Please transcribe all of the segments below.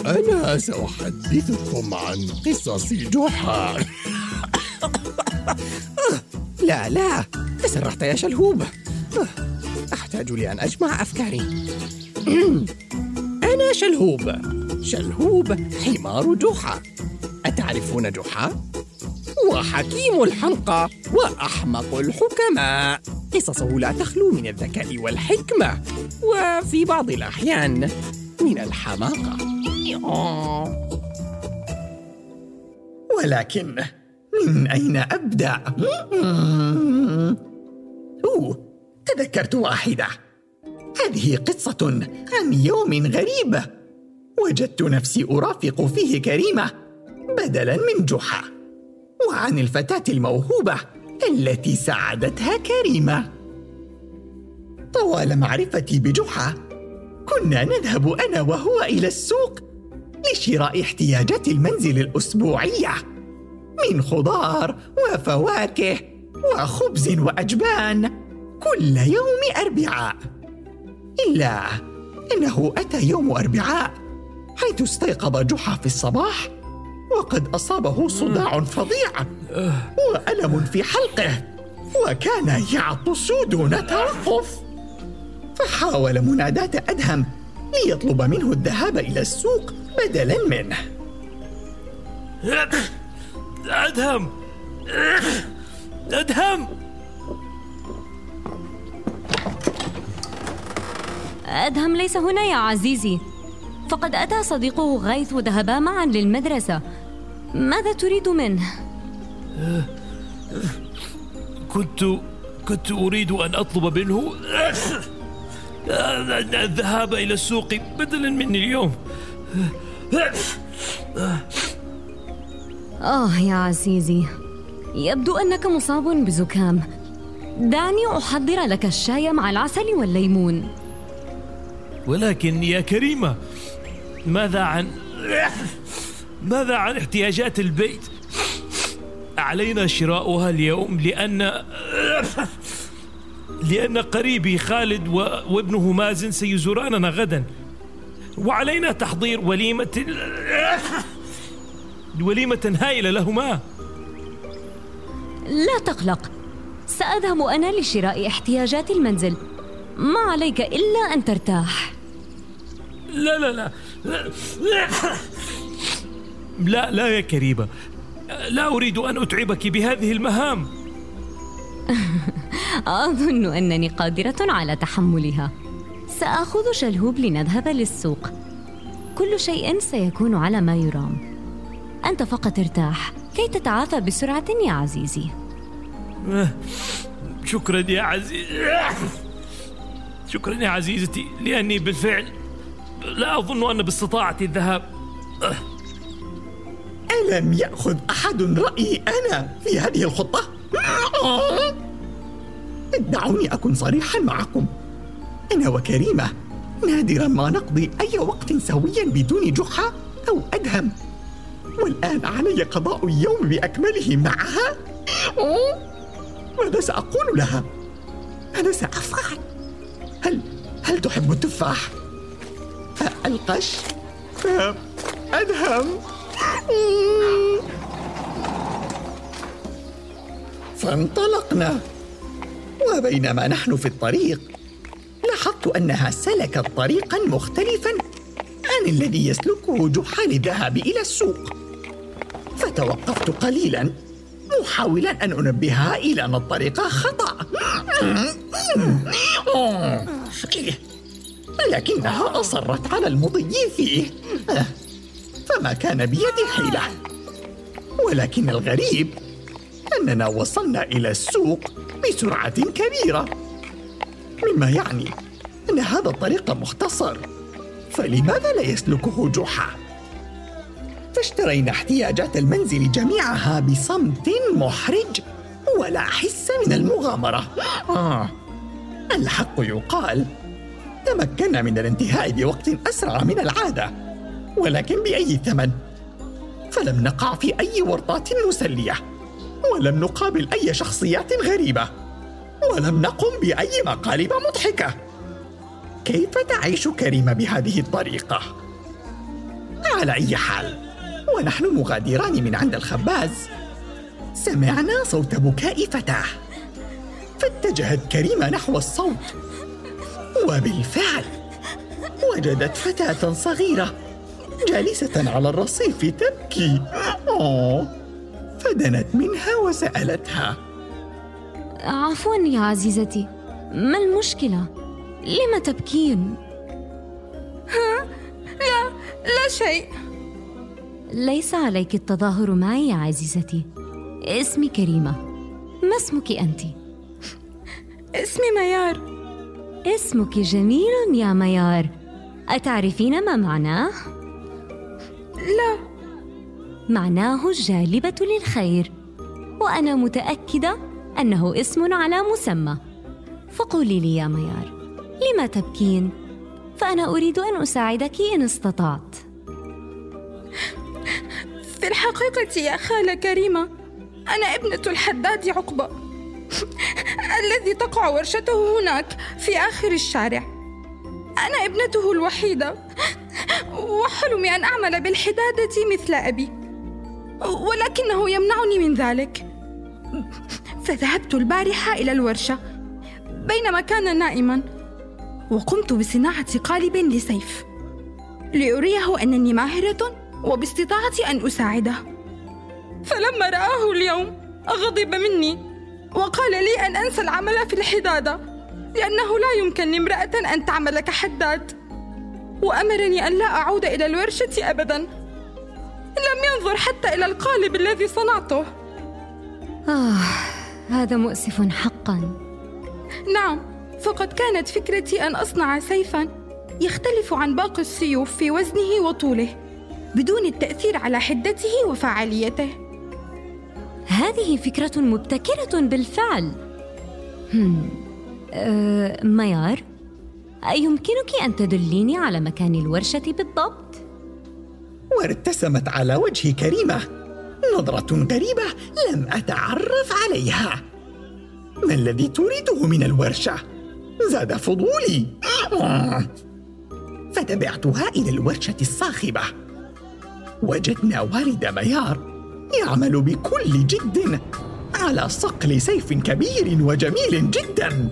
أنا سأحدثكم عن قصص جحا. لا تسرعت يا شلهوب. أحتاج لأن أجمع أفكاري. أنا شلهوب حمار جحا. أتعرفون جحا؟ وحكيم الحمقى وأحمق الحكماء. قصصه لا تخلو من الذكاء والحكمة، وفي بعض الأحيان من الحماقة. ولكن من أين أبدأ؟ تذكرت واحدة. هذه قصة عن يوم غريب وجدت نفسي أرافق فيه كريمة بدلاً من جحا، وعن الفتاة الموهوبة التي ساعدتها كريمة. طوال معرفتي بجحا كنا نذهب أنا وهو إلى السوق لشراء احتياجات المنزل الأسبوعية من خضار وفواكه وخبز وأجبان كل يوم أربعاء. إلا أنه أتى يوم أربعاء حيث استيقظ جحا في الصباح وقد أصابه صداع فظيع وألم في حلقه، وكان يعطس دون توقف. فحاول مناداة أدهم ليطلب منه الذهاب إلى السوق بدلاً منه. أدهم! أدهم ليس هنا يا عزيزي، فقد أتى صديقه غيث وذهبا معا للمدرسة. ماذا تريد منه؟ كنت أريد أن أطلب منه الذهاب إلى السوق بدلاً مني اليوم. يا عزيزي، يبدو أنك مصاب بزكام. دعني أحضر لك الشاي مع العسل والليمون. ولكن يا كريمة، ماذا عن احتياجات البيت؟ علينا شراؤها اليوم لأن قريبي خالد وابنه مازن سيزوراننا غدا، وعلينا تحضير وليمة هائلة لهما. لا تقلق، سأذهب أنا لشراء احتياجات المنزل. ما عليك إلا أن ترتاح. لا يا كريمة، لا أريد أن أتعبك بهذه المهام. أظن أنني قادرة على تحملها. سأخذ شلهوب لنذهب للسوق. كل شيء سيكون على ما يرام. أنت فقط ارتاح كي تتعافى بسرعة يا عزيزي. شكرا يا عزيزتي، لأني بالفعل لا أظن أن باستطاعتي الذهاب. ألم يأخذ أحد رأيي أنا في هذه الخطة؟ دعوني أكون صريحا معكم. أنا وكريمة نادرا ما نقضي أي وقت سويا بدون جحا أو أدهم، والآن علي قضاء اليوم بأكمله معها. ماذا سأقول لها؟ ماذا سأفعل؟ هل تحب التفاح؟ القش؟ أدهم؟ فانطلقنا، وبينما نحن في الطريق لاحظت أنها سلكت طريقا مختلفا عن الذي يسلكه جحا للذهاب إلى السوق. فتوقفت قليلا محاولا أن أنبهها إلى أن الطريق خطأ، لكنها أصرت على المضي فيه، فما كان بيدي حيلة. ولكن الغريب أننا وصلنا إلى السوق بسرعة كبيرة، مما يعني أن هذا الطريق مختصر، فلماذا لا يسلكه جحا؟ فاشترينا احتياجات المنزل جميعها بصمت محرج ولا حس من المغامرة. الحق يقال تمكنا من الانتهاء بوقت أسرع من العادة، ولكن بأي ثمن؟ فلم نقع في أي ورطات مسلية، ولم نقابل أي شخصيات غريبة، ولم نقم بأي مقالب مضحكة. كيف تعيش كريمة بهذه الطريقة؟ على أي حال، ونحن مغادران من عند الخباز سمعنا صوت بكاء فتاة، فاتجهت كريمة نحو الصوت، وبالفعل وجدت فتاة صغيرة جالسة على الرصيف تبكي. فدنت منها وسألتها: عفواً يا عزيزتي، ما المشكلة؟ لم تبكين؟ لا شيء. ليس عليك التظاهر معي يا عزيزتي. اسمي كريمة، ما اسمك أنت؟ اسمي ميار. اسمك جميل يا ميار، أتعرفين ما معناه؟ لا. معناه الجالبة للخير، وأنا متأكدة أنه اسم على مسمى. فقولي لي يا ميار، لما تبكين؟ فأنا أريد أن أساعدك إن استطعت. في الحقيقة يا خالة كريمة، أنا ابنة الحداد عقبة الذي تقع ورشته هناك في آخر الشارع. أنا ابنته الوحيدة، وحلمي أن أعمل بالحدادة مثل أبي، ولكنه يمنعني من ذلك. فذهبت البارحة إلى الورشة بينما كان نائما، وقمت بصناعة قالب لسيف لأريه أنني ماهرة وباستطاعتي أن أساعده. فلما رآه اليوم غضب مني وقال لي أن أنسى العمل في الحدادة، لأنه لا يمكن لامرأة أن تعمل كحداد، وأمرني أن لا أعود إلى الورشة أبدا. لم ينظر حتى إلى القالب الذي صنعته. هذا مؤسف حقا. نعم، فقد كانت فكرتي أن أصنع سيفا يختلف عن باقي السيوف في وزنه وطوله بدون التأثير على حدته وفعاليته. هذه فكرة مبتكرة بالفعل. ميار، أيمكنك أن تدليني على مكان الورشة بالضبط؟ وارتسمت على وجه كريمة نظرة غريبة لم أتعرف عليها. ما الذي تريده من الورشة؟ زاد فضولي. فتبعتها إلى الورشة الصاخبة. وجدنا والد ميار يعمل بكل جد على صقل سيف كبير وجميل جدا.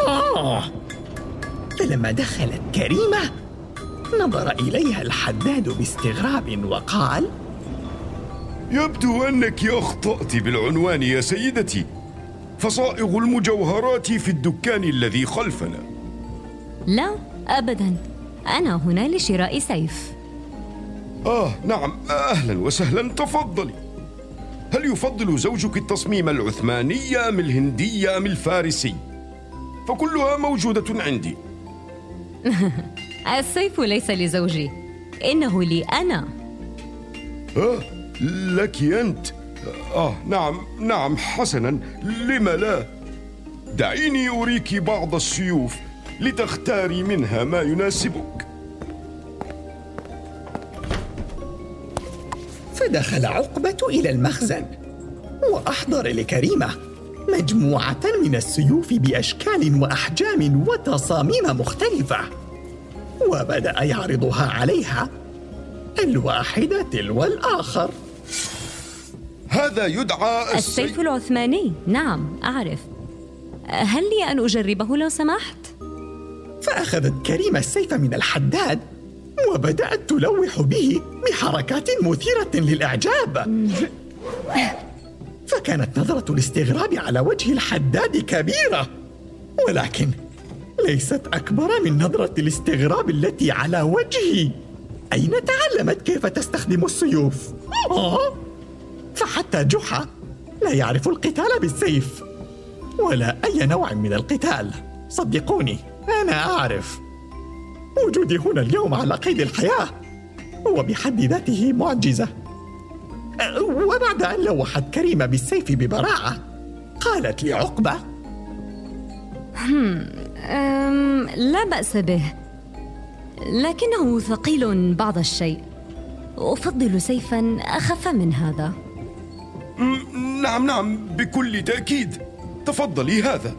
فلما دخلت كريمة نظر إليها الحداد باستغراب وقال: يبدو أنك أخطأت بالعنوان يا سيدتي، فصائغ المجوهرات في الدكان الذي خلفنا. لا أبداً، أنا هنا لشراء سيف. نعم، أهلا وسهلا، تفضلي. هل يفضل زوجك التصميم العثماني أم الهندي أم الفارسي؟ فكلها موجودة عندي. السيف ليس لزوجي، إنه لي أنا. لك أنت؟ نعم، حسنا، لم لا؟ دعيني أريك بعض السيوف لتختاري منها ما يناسبك. فدخل عقبة إلى المخزن وأحضر لكريمة مجموعة من السيوف بأشكال وأحجام وتصاميم مختلفة، وبدأ يعرضها عليها الواحدة تلو الآخر. هذا يدعى السيف العثماني. نعم أعرف، هل لي أن أجربه لو سمحت؟ فأخذت كريمة السيف من الحداد وبدأت تلوح به بحركات مثيرة للإعجاب. فكانت نظرة الاستغراب على وجه الحداد كبيرة، ولكن ليست أكبر من نظرة الاستغراب التي على وجهي. أين تعلمت كيف تستخدم السيوف؟ فحتى جحا لا يعرف القتال بالسيف ولا أي نوع من القتال. صدقوني، أنا أعرف. وجودي هنا اليوم على قيد الحياة هو بحد ذاته معجزة. وبعد أن لوحت كريمة بالسيف ببراعة قالت لعقبة: لا بأس به، لكنه ثقيل بعض الشيء. أفضل سيفاً أخف من هذا. نعم، بكل تأكيد، تفضلي هذا.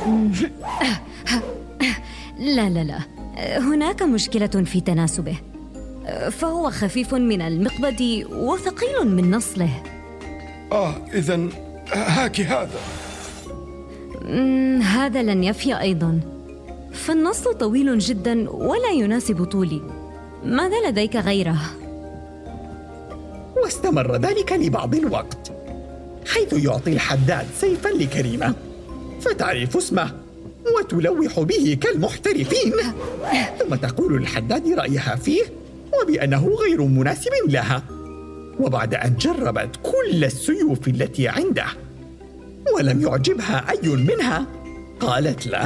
لا، هناك مشكلة في تناسبه. فهو خفيف من المقبض وثقيل من نصله. إذن هاك هذا. هذا لن يفي أيضاً، فالنصل طويل جداً ولا يناسب طولي. ماذا لديك غيره؟ واستمر ذلك لبعض الوقت، حيث يعطي الحداد سيفاً لكريمة فتعرف اسمه وتلوح به كالمحترفين، ثم تقول للحداد رأيها فيه وبأنه غير مناسب لها. وبعد أن جربت كل السيوف التي عنده ولم يعجبها أي منها، قالت له: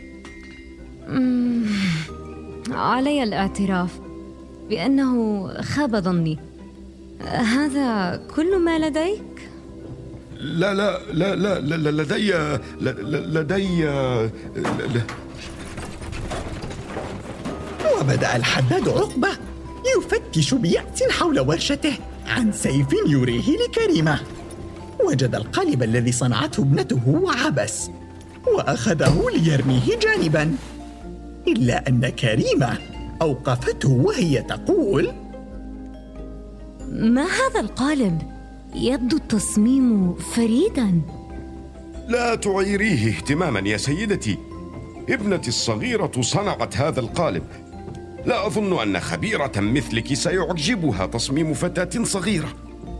علي الاعتراف بأنه خاب ظني. هذا كل ما لديك؟ لا لا لا لا, لا لدي وبدأ الحداد عقبة يفتش بيأس حول ورشته عن سيف يريه لكريمة. وجد القالب الذي صنعته ابنته وعبس وأخذه ليرميه جانباً، إلا أن كريمة أوقفته وهي تقول: ما هذا القالب؟ يبدو التصميم فريداً. لا تعيريه اهتماماً يا سيدتي، ابنتي الصغيرة صنعت هذا القالب. لا أظن أن خبيرة مثلك سيعجبها تصميم فتاة صغيرة.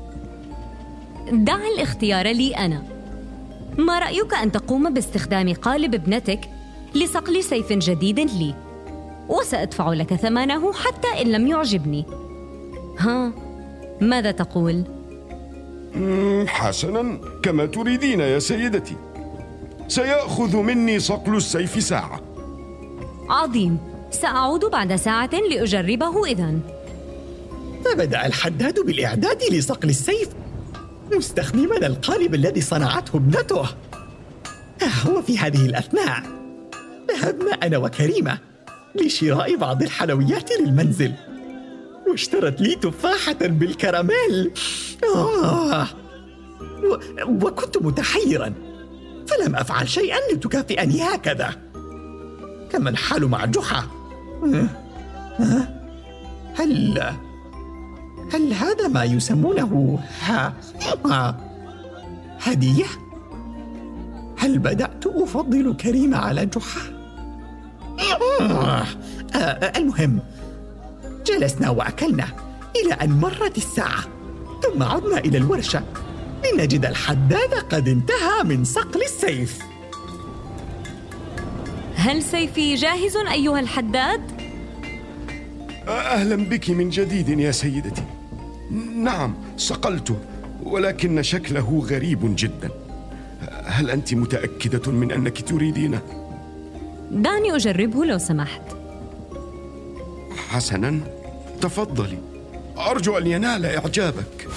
دع الاختيار لي أنا. ما رأيك أن تقوم باستخدام قالب ابنتك لصقل سيف جديد لي، وسأدفع لك ثمنه حتى إن لم يعجبني. ها، ماذا تقول؟ حسناً، كما تريدين يا سيدتي. سيأخذ مني صقل السيف ساعة. عظيم، سأعود بعد ساعة لأجربه إذن. فبدأ الحداد بالإعداد لصقل السيف مستخدماً القالب الذي صنعته ابنته. وفي هذه الأثناء ذهبنا أنا وكريمة لشراء بعض الحلويات للمنزل، واشترت لي تفاحة بالكراميل. وكنت متحيراً، فلم أفعل شيئاً لتكافئني هكذا. كما الحال مع جحا. هل هذا ما يسمونه هدية؟ هل بدأت أفضل كريمة على جحا؟ المهم، جلسنا وأكلنا إلى أن مرت الساعة، ثم عدنا إلى الورشة لنجد الحداد قد انتهى من صقل السيف. هل سيفي جاهز أيها الحداد؟ أهلا بك من جديد يا سيدتي. نعم، صقلته، ولكن شكله غريب جدا. هل أنت متأكدة من أنك تريدينه؟ دعني أجربه لو سمحت. حسناً، تفضلي، أرجو أن ينال إعجابك.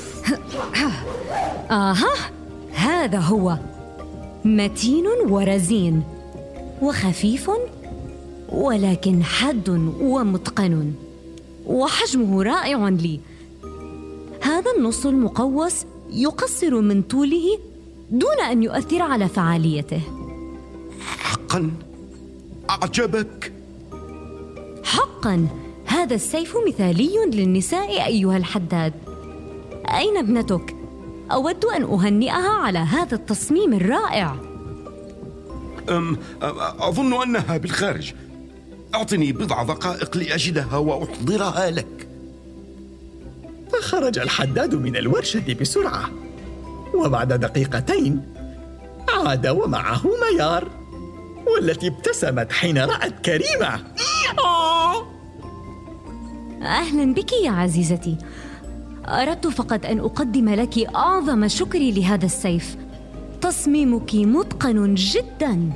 هذا هو، متين ورزين وخفيف ولكن حاد ومتقن، وحجمه رائع لي. هذا النص المقوس يقصر من طوله دون أن يؤثر على فعاليته. حقاً أعجبك؟ حقاً، هذا السيف مثالي للنساء أيها الحداد. أين ابنتك؟ أود أن أهنئها على هذا التصميم الرائع. أظن أنها بالخارج. أعطني بضع دقائق لأجدها وأحضرها لك. فخرج الحداد من الورشة بسرعة، وبعد دقيقتين عاد ومعه ميار، والتي ابتسمت حين رأت كريمة. أهلا بك يا عزيزتي. أردت فقط أن أقدم لك أعظم شكري لهذا السيف. تصميمك متقن جدا.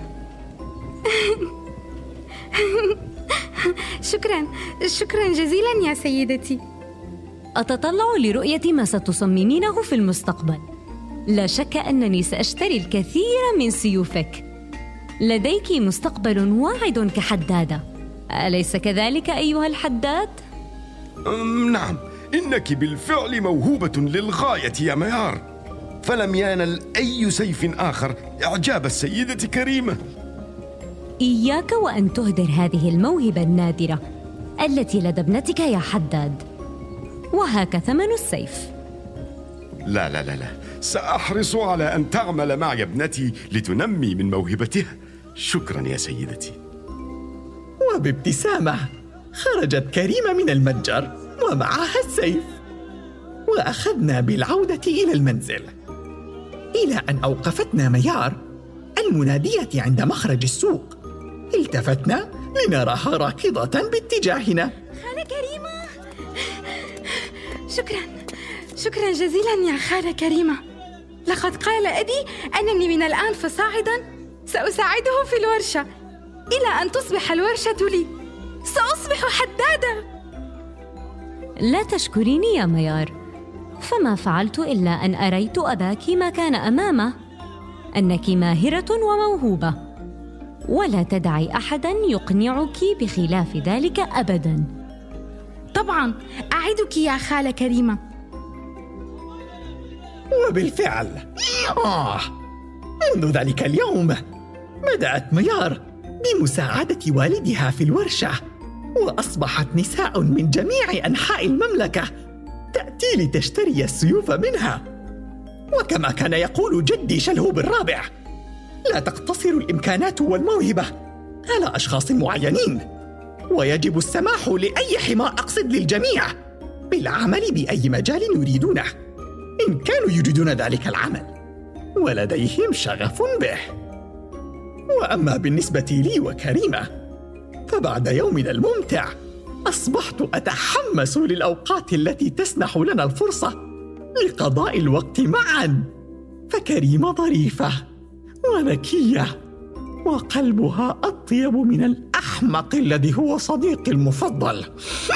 شكرا جزيلا يا سيدتي. أتطلع لرؤية ما ستصممينه في المستقبل. لا شك أنني سأشتري الكثير من سيوفك. لديك مستقبل واعد كحدادة، أليس كذلك أيها الحداد؟ نعم، إنك بالفعل موهوبة للغاية يا ميار، فلم ينل أي سيف آخر إعجاب السيدة كريمة. إياك وأن تهدر هذه الموهبة النادرة التي لدى ابنتك يا حداد، وهاك ثمن السيف. لا لا لا لا، سأحرص على أن تعمل معي ابنتي لتنمي من موهبتها. شكرا يا سيدتي. وبابتسامة خرجت كريمة من المتجر ومعها السيف، وأخذنا بالعودة إلى المنزل، إلى أن أوقفتنا ميار المنادية عند مخرج السوق. التفتنا لنراها راكضة باتجاهنا. خالة كريمة، شكرا جزيلا يا خالة كريمة. لقد قال أبي أنني من الآن فصاعدا سأساعده في الورشة إلى أن تصبح الورشة لي. سأصبح حدادة. لا تشكريني يا ميار، فما فعلت إلا أن أريت أباك ما كان أمامه، أنك ماهرة وموهوبة، ولا تدعي أحداً يقنعك بخلاف ذلك أبداً. طبعاً، أعدك يا خالة كريمة. وبالفعل منذ ذلك اليوم بدأت ميار بمساعدة والدها في الورشة، وأصبحت نساء من جميع أنحاء المملكة تأتي لتشتري السيوف منها. وكما كان يقول جدي شلهوب الرابع، لا تقتصر الإمكانات والموهبة على أشخاص معينين، ويجب السماح لأي حمار، أقصد للجميع، بالعمل بأي مجال يريدونه إن كانوا يريدون ذلك العمل ولديهم شغف به. وأما بالنسبة لي وكريمة، فبعد يومنا الممتع أصبحت أتحمس للأوقات التي تسنح لنا الفرصة لقضاء الوقت معاً. فكريمة ظريفة وذكية، وقلبها أطيب من الأحمق الذي هو صديقي المفضل.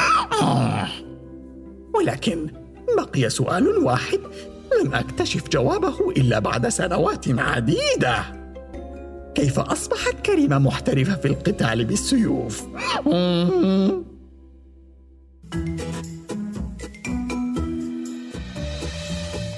ولكن بقي سؤال واحد لم أكتشف جوابه إلا بعد سنوات عديدة: كيف أصبحت كريمة محترفة في القتال بالسيوف؟